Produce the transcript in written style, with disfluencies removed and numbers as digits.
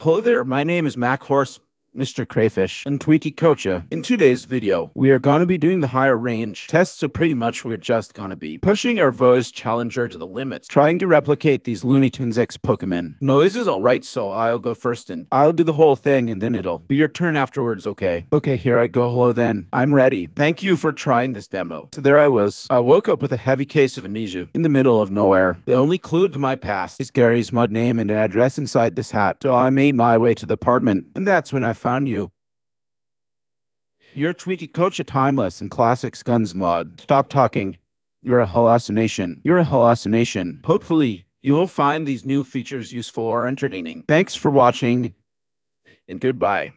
Hello there, my name is Mac Horse, Mr. Crayfish, and Tweaky Kocha. In today's video, we are going to be doing the higher range tests, so pretty much we're just going to be pushing our voice challenger to the limits, trying to replicate these Looney Tunes X Pokemon. No, this is alright, so I'll go first and I'll do the whole thing and then it'll be your turn afterwards, okay? Okay, here I go. Hello then. I'm ready. Thank you for trying this demo. So there I was. I woke up with a heavy case of amnesia in the middle of nowhere. The only clue to my past is Gary's mud name and an address inside this hat. So I made my way to the apartment, and that's when I found you. You're Tweaky Kocha Timeless and Classics Guns mod. Stop talking. You're a hallucination. You're a hallucination. Hopefully, you will find these new features useful or entertaining. Thanks for watching, and goodbye.